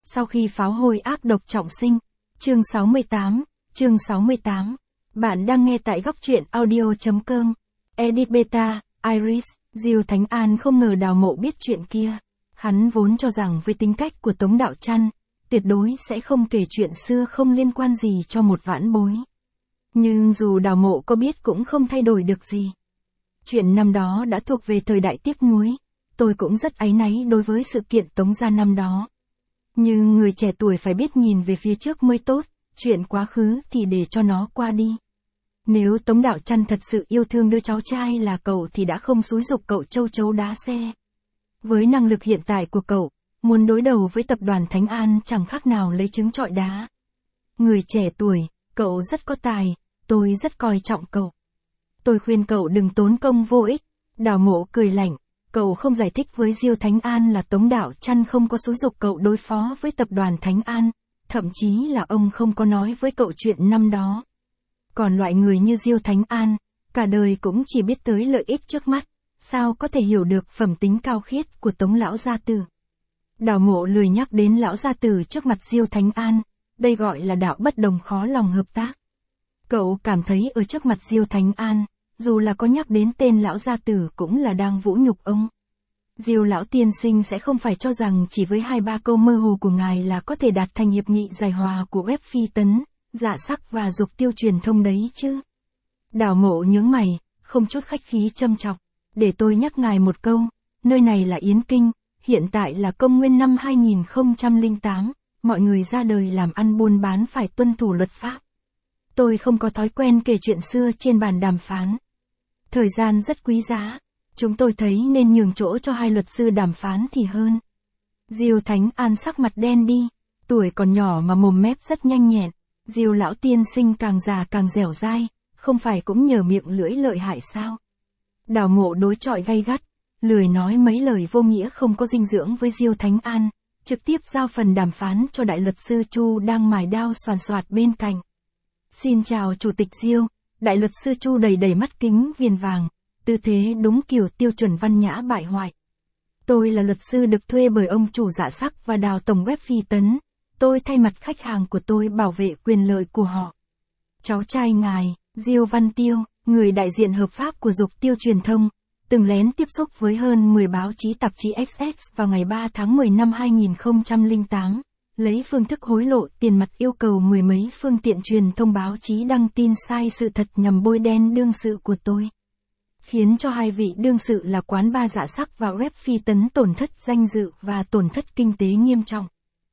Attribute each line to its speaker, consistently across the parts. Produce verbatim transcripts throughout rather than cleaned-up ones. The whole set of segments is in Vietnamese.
Speaker 1: sau khi pháo hôi ác độc trọng sinh. Chương sáu mươi tám, chương sáu mươi tám. Bạn đang nghe tại góc truyện audio chấm com. Edit Beta, Iris, Diêu Thánh An không ngờ Đào Mộ biết chuyện kia. Hắn vốn cho rằng với tính cách của Tống Đạo Chăn, tuyệt đối sẽ không kể chuyện xưa không liên quan gì cho một vãn bối. Nhưng dù Đào Mộ có biết cũng không thay đổi được gì. Chuyện năm đó đã thuộc về thời đại tiếc nuối. Tôi cũng rất áy náy đối với sự kiện Tống gia năm đó. Nhưng người trẻ tuổi phải biết nhìn về phía trước mới tốt, chuyện quá khứ thì để cho nó qua đi. Nếu Tống Đạo Chăn thật sự yêu thương đứa cháu trai là cậu thì đã không xúi giục cậu châu chấu đá xe. Với năng lực hiện tại của cậu, muốn đối đầu với tập đoàn Thánh An chẳng khác nào lấy trứng trọi đá. Người trẻ tuổi, cậu rất có tài, tôi rất coi trọng cậu. Tôi khuyên cậu đừng tốn công vô ích. Đào Mộ cười lạnh, cậu không giải thích với Diêu Thánh An là Tống Đạo Chăn không có xúi giục cậu đối phó với tập đoàn Thánh An, thậm chí là ông không có nói với cậu chuyện năm đó. Còn loại người như Diêu Thánh An, cả đời cũng chỉ biết tới lợi ích trước mắt, sao có thể hiểu được phẩm tính cao khiết của Tống lão gia tử. Đào Mộ lười nhắc đến lão gia tử trước mặt Diêu Thánh An, đây gọi là đạo bất đồng khó lòng hợp tác. Cậu cảm thấy ở trước mặt Diêu Thánh An, dù là có nhắc đến tên lão gia tử cũng là đang vũ nhục ông. Diêu lão tiên sinh sẽ không phải cho rằng chỉ với hai ba câu mơ hồ của ngài là có thể đạt thành hiệp nghị giải hòa của web Phi Tấn, Dạ Sắc và Dục Tiêu truyền thông đấy chứ. Đào Mộ nhướng mày, không chút khách khí châm chọc, để tôi nhắc ngài một câu, nơi này là Yến Kinh, hiện tại là công nguyên năm hai nghìn không trăm lẻ tám, mọi người ra đời làm ăn buôn bán phải tuân thủ luật pháp. Tôi không có thói quen kể chuyện xưa trên bàn đàm phán. Thời gian rất quý giá, chúng tôi thấy nên nhường chỗ cho hai luật sư đàm phán thì hơn. Diêu Thánh An sắc mặt đen đi, tuổi còn nhỏ mà mồm mép rất nhanh nhẹn. Diêu lão tiên sinh càng già càng dẻo dai, không phải cũng nhờ miệng lưỡi lợi hại sao? Đào Mộ đối chọi gay gắt, lười nói mấy lời vô nghĩa không có dinh dưỡng với Diêu Thánh An, trực tiếp giao phần đàm phán cho đại luật sư Chu đang mài đao xoàn xoạt bên cạnh. Xin chào chủ tịch Diêu. Đại luật sư Chu đầy đầy mắt kính viền vàng, tư thế đúng kiểu tiêu chuẩn văn nhã bại hoại. Tôi là luật sư được thuê bởi ông chủ Dạ Sắc và Đào tổng web Phi Tấn. Tôi thay mặt khách hàng của tôi bảo vệ quyền lợi của họ. Cháu trai ngài, Diêu Văn Tiêu, người đại diện hợp pháp của Dục Tiêu truyền thông, từng lén tiếp xúc với hơn mười báo chí tạp chí ích ích vào ngày ba tháng mười năm hai nghìn không trăm lẻ tám. Lấy phương thức hối lộ tiền mặt yêu cầu mười mấy phương tiện truyền thông báo chí đăng tin sai sự thật nhằm bôi đen đương sự của tôi. Khiến cho hai vị đương sự là quán ba Dạ Sắc và web Phi Tấn tổn thất danh dự và tổn thất kinh tế nghiêm trọng.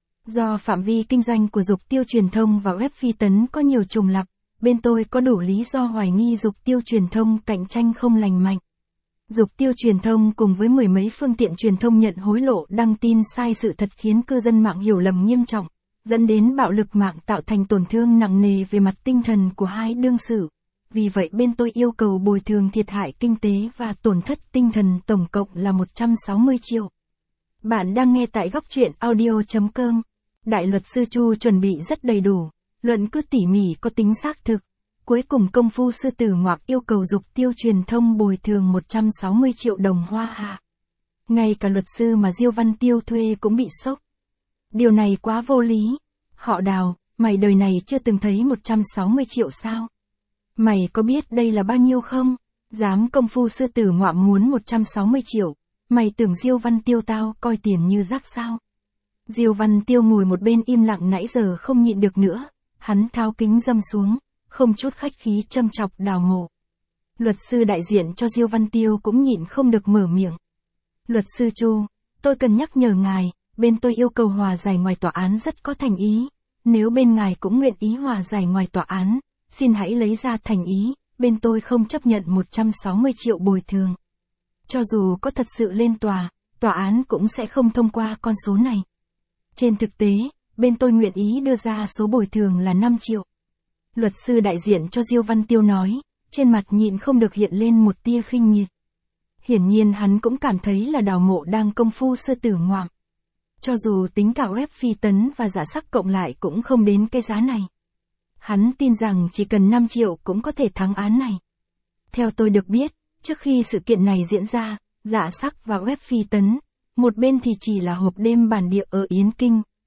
Speaker 1: Do phạm vi kinh doanh của Dục Tiêu truyền thông và web Phi Tấn có nhiều trùng lặp, bên tôi có đủ lý do hoài nghi Dục Tiêu truyền thông cạnh tranh không lành mạnh. Dục Tiêu truyền thông cùng với mười mấy phương tiện truyền thông nhận hối lộ đăng tin sai sự thật khiến cư dân mạng hiểu lầm nghiêm trọng, dẫn đến bạo lực mạng tạo thành tổn thương nặng nề về mặt tinh thần của hai đương sự. Vì vậy bên tôi yêu cầu bồi thường thiệt hại kinh tế và tổn thất tinh thần tổng cộng là một trăm sáu mươi triệu. Bạn đang nghe tại góc truyện audio chấm com. Đại luật sư Chu chuẩn bị rất đầy đủ, luận cứ tỉ mỉ có tính xác thực. Cuối cùng công phu sư tử ngoạc yêu cầu Dục Tiêu truyền thông bồi thường một trăm sáu mươi triệu đồng hoa hạ. Ngay cả luật sư mà Diêu Văn Tiêu thuê cũng bị sốc. Điều này quá vô lý. Họ Đào, mày đời này chưa từng thấy một trăm sáu mươi triệu sao? Mày có biết đây là bao nhiêu không? Dám công phu sư tử ngoạm muốn một trăm sáu mươi triệu. Mày tưởng Diêu Văn Tiêu tao coi tiền như rác sao? Diêu Văn Tiêu ngồi một bên im lặng nãy giờ không nhịn được nữa. Hắn tháo kính dâm xuống, không chút khách khí châm chọc Đào Mộ. Luật sư đại diện cho Diêu Văn Tiêu cũng nhịn không được mở miệng. Luật sư Chu, tôi cần nhắc nhở ngài, bên tôi yêu cầu hòa giải ngoài tòa án rất có thành ý. Nếu bên ngài cũng nguyện ý hòa giải ngoài tòa án, xin hãy lấy ra thành ý, bên tôi không chấp nhận một trăm sáu mươi triệu bồi thường. Cho dù có thật sự lên tòa, tòa án cũng sẽ không thông qua con số này. Trên thực tế, bên tôi nguyện ý đưa ra số bồi thường là năm triệu. Luật sư đại diện cho Diêu Văn Tiêu nói, trên mặt nhịn không được hiện lên một tia khinh miệt. Hiển nhiên hắn cũng cảm thấy là Đào Mộ đang công phu sư tử ngoạm. Cho dù tính cả web Phi Tấn và Dạ Sắc cộng lại cũng không đến cái giá này. Hắn tin rằng chỉ cần năm triệu cũng có thể thắng án này. Theo tôi được biết, trước khi sự kiện này diễn ra, Dạ Sắc và web Phi Tấn, một bên thì chỉ là hộp đêm bản địa ở Yến Kinh,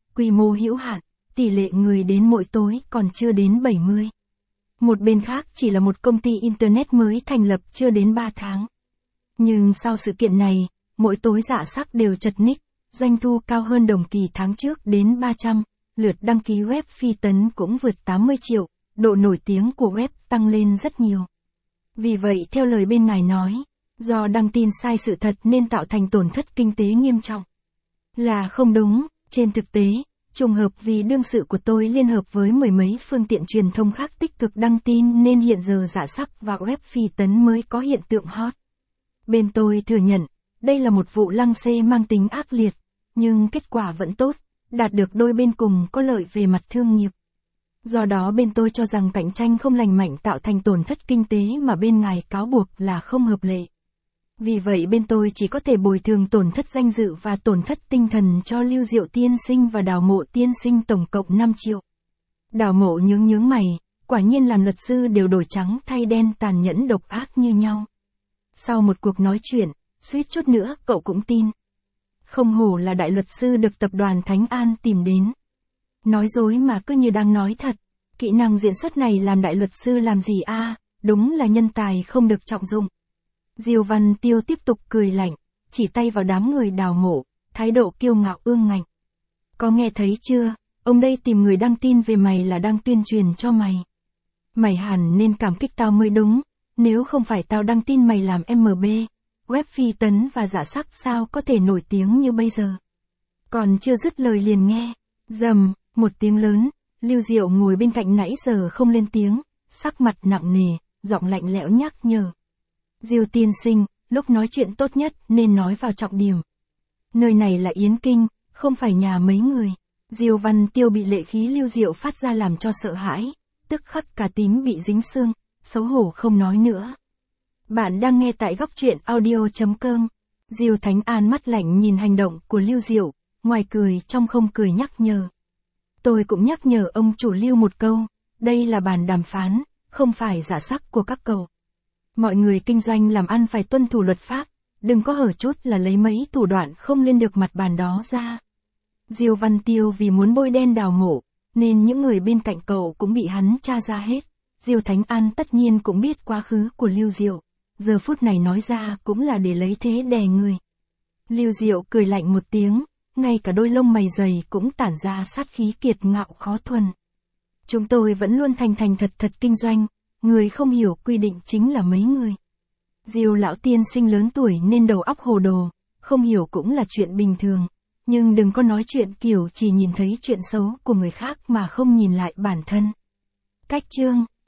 Speaker 1: quy mô hữu hạn, tỷ lệ người đến mỗi tối còn chưa đến bảy mươi. Một bên khác chỉ là một công ty Internet mới thành lập chưa đến ba tháng. Nhưng sau sự kiện này, mỗi tối Dạ Sắc đều chật ních, doanh thu cao hơn đồng kỳ tháng trước đến ba trăm, lượt đăng ký web Phi Tấn cũng vượt tám mươi triệu, độ nổi tiếng của web tăng lên rất nhiều. Vì vậy theo lời bên ngài nói, do đăng tin sai sự thật nên tạo thành tổn thất kinh tế nghiêm trọng. Là không đúng, trên thực tế, trùng hợp vì đương sự của tôi liên hợp với mười mấy phương tiện truyền thông khác tích cực đăng tin nên hiện giờ Dạ Sắc và web Phi Tấn mới có hiện tượng hot. Bên tôi thừa nhận, đây là một vụ lăng xê mang tính ác liệt, nhưng kết quả vẫn tốt, đạt được đôi bên cùng có lợi về mặt thương nghiệp. Do đó bên tôi cho rằng cạnh tranh không lành mạnh tạo thành tổn thất kinh tế mà bên ngài cáo buộc là không hợp lệ. Vì vậy bên tôi chỉ có thể bồi thường tổn thất danh dự và tổn thất tinh thần cho Lưu Diệu tiên sinh và Đào Mộ tiên sinh tổng cộng năm triệu. Đào Mộ nhướng nhướng mày, quả nhiên làm luật sư đều đổi trắng thay đen tàn nhẫn độc ác như nhau. Sau một cuộc nói chuyện, suýt chút nữa cậu cũng tin. Không hổ là đại luật sư được tập đoàn Thánh An tìm đến. Nói dối mà cứ như đang nói thật, kỹ năng diễn xuất này làm đại luật sư làm gì a? À, đúng là nhân tài không được trọng dụng. Diêu Văn Tiêu tiếp tục cười lạnh, chỉ tay vào đám người Đào Mộ, thái độ kiêu ngạo ương ngạnh. Có nghe thấy chưa, ông đây tìm người đăng tin về mày là đang tuyên truyền cho mày. Mày hẳn nên cảm kích tao mới đúng, nếu không phải tao đăng tin mày làm em bê, web Phi Tấn và Dạ Sắc sao có thể nổi tiếng như bây giờ. Còn chưa dứt lời liền nghe, rầm, một tiếng lớn, Lưu Diệu ngồi bên cạnh nãy giờ không lên tiếng, sắc mặt nặng nề, giọng lạnh lẽo nhắc nhở. Diêu tiên sinh, lúc nói chuyện tốt nhất nên nói vào trọng điểm. Nơi này là Yến Kinh, không phải nhà mấy người. Diêu Văn Tiêu bị lệ khí Lưu Diệu phát ra làm cho sợ hãi, tức khắc cả tím bị dính xương, xấu hổ không nói nữa. Bạn đang nghe tại góc truyện audio chấm com. Diêu Thánh An mắt lạnh nhìn hành động của Lưu Diệu, ngoài cười trong không cười nhắc nhở. Tôi cũng nhắc nhở ông chủ Lưu một câu, đây là bàn đàm phán, không phải Dạ Sắc của các cậu. Mọi người kinh doanh làm ăn phải tuân thủ luật pháp, đừng có hở chút là lấy mấy thủ đoạn không lên được mặt bàn đó ra. Diêu Văn Tiêu vì muốn bôi đen Đào Mộ, nên những người bên cạnh cậu cũng bị hắn tra ra hết. Diêu Thánh An tất nhiên cũng biết quá khứ của Lưu Diệu, giờ phút này nói ra cũng là để lấy thế đè người. Lưu Diệu cười lạnh một tiếng, ngay cả đôi lông mày dày cũng tản ra sát khí kiệt ngạo khó thuần. Chúng tôi vẫn luôn thành thành thật thật kinh doanh, người không hiểu quy định chính là mấy người. Diêu lão tiên sinh lớn tuổi nên đầu óc hồ đồ, không hiểu cũng là chuyện bình thường, nhưng đừng có nói chuyện kiểu chỉ nhìn thấy chuyện xấu của người khác mà không nhìn lại bản thân. Cách chương